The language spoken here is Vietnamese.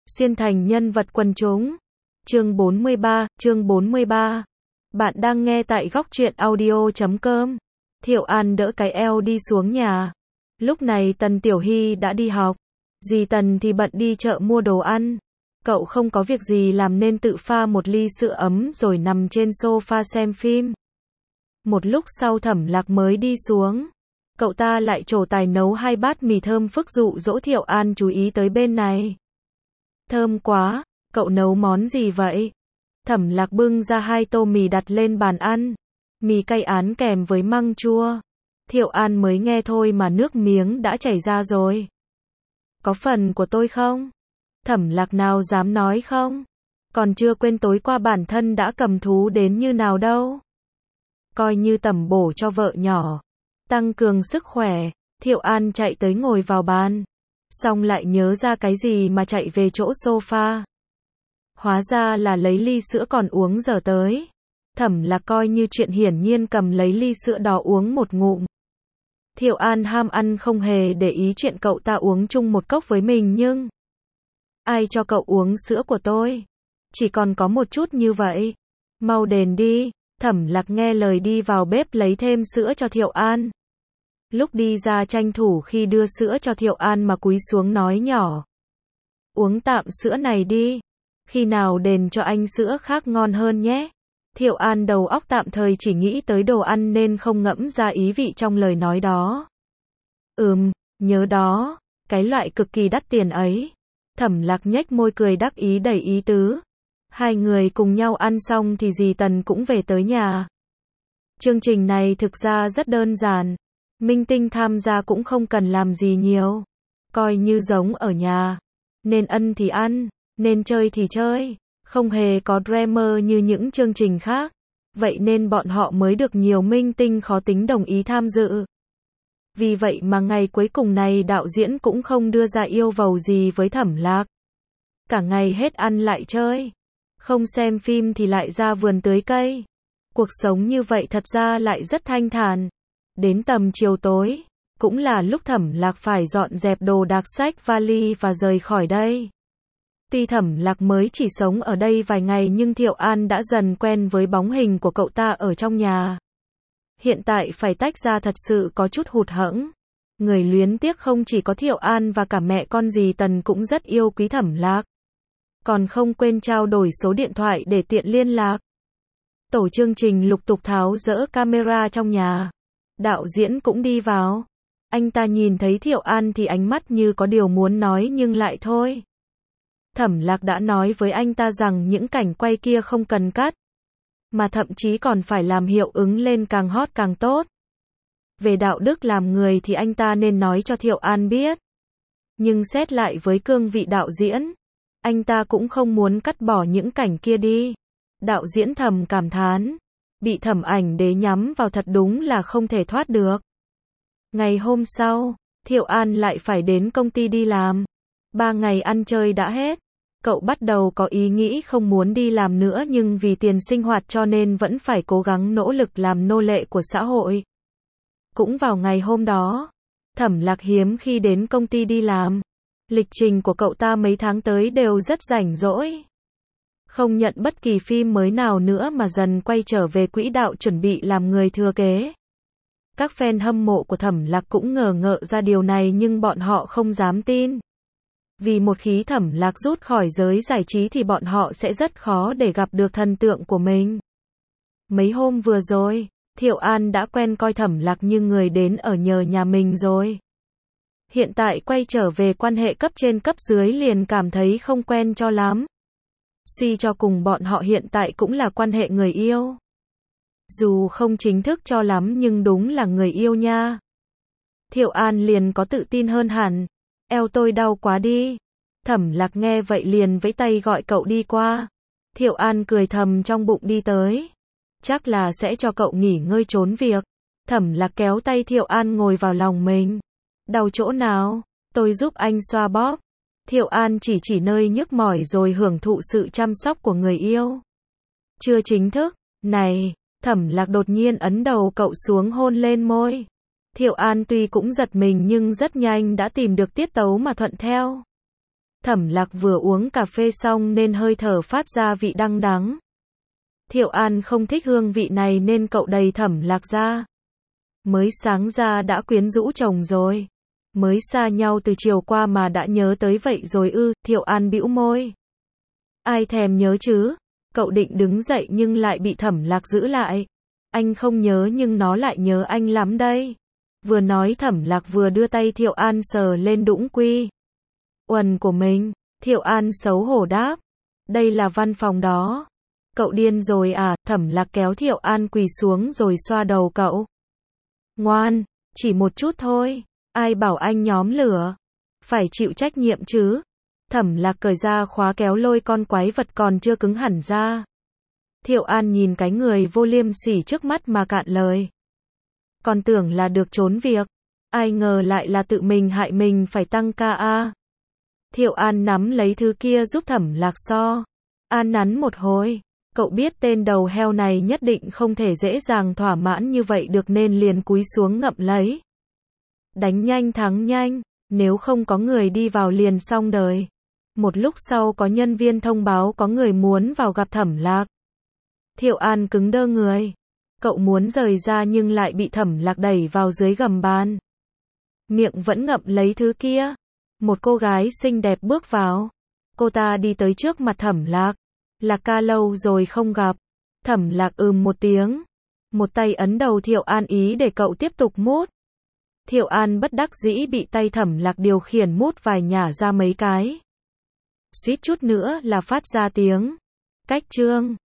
Xuyên thành nhân vật quần chúng. Chương 43. Bạn đang nghe tại góc truyện audio.com. Thiệu An đỡ cái eo đi xuống nhà. Lúc này Tần Tiểu Hy đã đi học. Dì Tần thì bận đi chợ mua đồ ăn. Cậu không có việc gì làm nên tự pha một ly sữa ấm rồi nằm trên sofa xem phim. Một lúc sau Thẩm Lạc mới đi xuống. Cậu ta lại trổ tài nấu 2 bát mì thơm phức dụ dỗ Thiệu An chú ý tới bên này. Thơm quá, cậu nấu món gì vậy? Thẩm Lạc bưng ra 2 tô mì đặt lên bàn ăn. Mì cay án kèm với măng chua. Thiệu An mới nghe thôi mà nước miếng đã chảy ra rồi. Có phần của tôi không? Thẩm Lạc nào dám nói không? Còn chưa quên tối qua bản thân đã cầm thú đến như nào đâu. Coi như tẩm bổ cho vợ nhỏ. Tăng cường sức khỏe. Thiệu An chạy tới ngồi vào bàn. Xong lại nhớ ra cái gì mà chạy về chỗ sofa. Hóa ra là lấy ly sữa còn uống giờ tới. Thẩm Lạc coi như chuyện hiển nhiên cầm lấy ly sữa đó uống một ngụm. Thiệu An ham ăn không hề để ý chuyện cậu ta uống chung một cốc với mình nhưng... Ai cho cậu uống sữa của tôi? Chỉ còn có một chút như vậy. Mau đền đi. Thẩm Lạc nghe lời đi vào bếp lấy thêm sữa cho Thiệu An. Lúc đi ra tranh thủ khi đưa sữa cho Thiệu An mà cúi xuống nói nhỏ. Uống tạm sữa này đi. Khi nào đền cho anh sữa khác ngon hơn nhé. Thiệu An đầu óc tạm thời chỉ nghĩ tới đồ ăn nên không ngẫm ra ý vị trong lời nói đó. Nhớ đó. Cái loại cực kỳ đắt tiền ấy. Thẩm Lạc nhếch môi cười đắc ý đầy ý tứ. Hai người cùng nhau ăn xong thì dì Tần cũng về tới nhà. Chương trình này thực ra rất đơn giản. Minh tinh tham gia cũng không cần làm gì nhiều. Coi như giống ở nhà. Nên ăn thì ăn, nên chơi thì chơi. Không hề có drama như những chương trình khác. Vậy nên bọn họ mới được nhiều minh tinh khó tính đồng ý tham dự. Vì vậy mà ngày cuối cùng này đạo diễn cũng không đưa ra yêu cầu gì với Thẩm Lạc. Cả ngày hết ăn lại chơi. Không xem phim thì lại ra vườn tưới cây. Cuộc sống như vậy thật ra lại rất thanh thản. Đến tầm chiều tối, cũng là lúc Thẩm Lạc phải dọn dẹp đồ đạc xách vali và rời khỏi đây. Tuy Thẩm Lạc mới chỉ sống ở đây vài ngày nhưng Thiệu An đã dần quen với bóng hình của cậu ta ở trong nhà. Hiện tại phải tách ra thật sự có chút hụt hẫng. Người luyến tiếc không chỉ có Thiệu An và cả mẹ con dì Tần cũng rất yêu quý Thẩm Lạc. Còn không quên trao đổi số điện thoại để tiện liên lạc. Tổ chương trình lục tục tháo dỡ camera trong nhà. Đạo diễn cũng đi vào. Anh ta nhìn thấy Thiệu An thì ánh mắt như có điều muốn nói nhưng lại thôi. Thẩm Lạc đã nói với anh ta rằng những cảnh quay kia không cần cắt. Mà thậm chí còn phải làm hiệu ứng lên càng hot càng tốt. Về đạo đức làm người thì anh ta nên nói cho Thiệu An biết. Nhưng xét lại với cương vị đạo diễn, anh ta cũng không muốn cắt bỏ những cảnh kia đi. Đạo diễn thầm cảm thán. Bị Thẩm Ảnh Đế nhắm vào thật đúng là không thể thoát được. Ngày hôm sau, Thiệu An lại phải đến công ty đi làm. 3 ngày ăn chơi đã hết. Cậu bắt đầu có ý nghĩ không muốn đi làm nữa nhưng vì tiền sinh hoạt cho nên vẫn phải cố gắng nỗ lực làm nô lệ của xã hội. Cũng vào ngày hôm đó, Thẩm Lạc hiếm khi đến công ty đi làm. Lịch trình của cậu ta mấy tháng tới đều rất rảnh rỗi. Không nhận bất kỳ phim mới nào nữa mà dần quay trở về quỹ đạo chuẩn bị làm người thừa kế. Các fan hâm mộ của Thẩm Lạc cũng ngờ ngợ ra điều này nhưng bọn họ không dám tin. Vì một khi Thẩm Lạc rút khỏi giới giải trí thì bọn họ sẽ rất khó để gặp được thần tượng của mình. Mấy hôm vừa rồi, Thiệu An đã quen coi Thẩm Lạc như người đến ở nhờ nhà mình rồi. Hiện tại quay trở về quan hệ cấp trên cấp dưới liền cảm thấy không quen cho lắm. Suy cho cùng bọn họ hiện tại cũng là quan hệ người yêu. Dù không chính thức cho lắm nhưng đúng là người yêu nha. Thiệu An liền có tự tin hơn hẳn. Eo tôi đau quá đi. Thẩm Lạc nghe vậy liền vẫy tay gọi cậu đi qua. Thiệu An cười thầm trong bụng đi tới. Chắc là sẽ cho cậu nghỉ ngơi trốn việc. Thẩm Lạc kéo tay Thiệu An ngồi vào lòng mình. Đau chỗ nào? Tôi giúp anh xoa bóp. Thiệu An chỉ nơi nhức mỏi rồi hưởng thụ sự chăm sóc của người yêu. Chưa chính thức. Này, Thẩm Lạc đột nhiên ấn đầu cậu xuống hôn lên môi. Thiệu An tuy cũng giật mình nhưng rất nhanh đã tìm được tiết tấu mà thuận theo. Thẩm Lạc vừa uống cà phê xong nên hơi thở phát ra vị đắng đắng. Thiệu An không thích hương vị này nên cậu đẩy Thẩm Lạc ra. Mới sáng ra đã quyến rũ chồng rồi. Mới xa nhau từ chiều qua mà đã nhớ tới vậy rồi ư, Thiệu An bĩu môi. Ai thèm nhớ chứ? Cậu định đứng dậy nhưng lại bị Thẩm Lạc giữ lại. Anh không nhớ nhưng nó lại nhớ anh lắm đây. Vừa nói Thẩm Lạc vừa đưa tay Thiệu An sờ lên đũng quy uẩn của mình. Thiệu An xấu hổ đáp. Đây là văn phòng đó. Cậu điên rồi à? Thẩm Lạc kéo Thiệu An quỳ xuống rồi xoa đầu cậu. Ngoan, chỉ một chút thôi. Ai bảo anh nhóm lửa? Phải chịu trách nhiệm chứ. Thẩm Lạc cởi ra khóa kéo lôi con quái vật còn chưa cứng hẳn ra. Thiệu An nhìn cái người vô liêm sỉ trước mắt mà cạn lời. Còn tưởng là được trốn việc. Ai ngờ lại là tự mình hại mình phải tăng ca a. Thiệu An nắm lấy thứ kia giúp Thẩm Lạc so. An nắn một hồi. Cậu biết tên đầu heo này nhất định không thể dễ dàng thỏa mãn như vậy được nên liền cúi xuống ngậm lấy. Đánh nhanh thắng nhanh. Nếu không có người đi vào liền xong đời. Một lúc sau có nhân viên thông báo có người muốn vào gặp Thẩm Lạc. Thiệu An cứng đơ người. Cậu muốn rời ra nhưng lại bị Thẩm Lạc đẩy vào dưới gầm bàn. Miệng vẫn ngậm lấy thứ kia. Một cô gái xinh đẹp bước vào. Cô ta đi tới trước mặt Thẩm Lạc. Lạc ca lâu rồi không gặp. Thẩm Lạc một tiếng. Một tay ấn đầu Thiệu An ý để cậu tiếp tục mút. Thiệu An bất đắc dĩ bị tay Thẩm Lạc điều khiển mút vài nhả ra mấy cái. Suýt chút nữa là phát ra tiếng. Cách chương.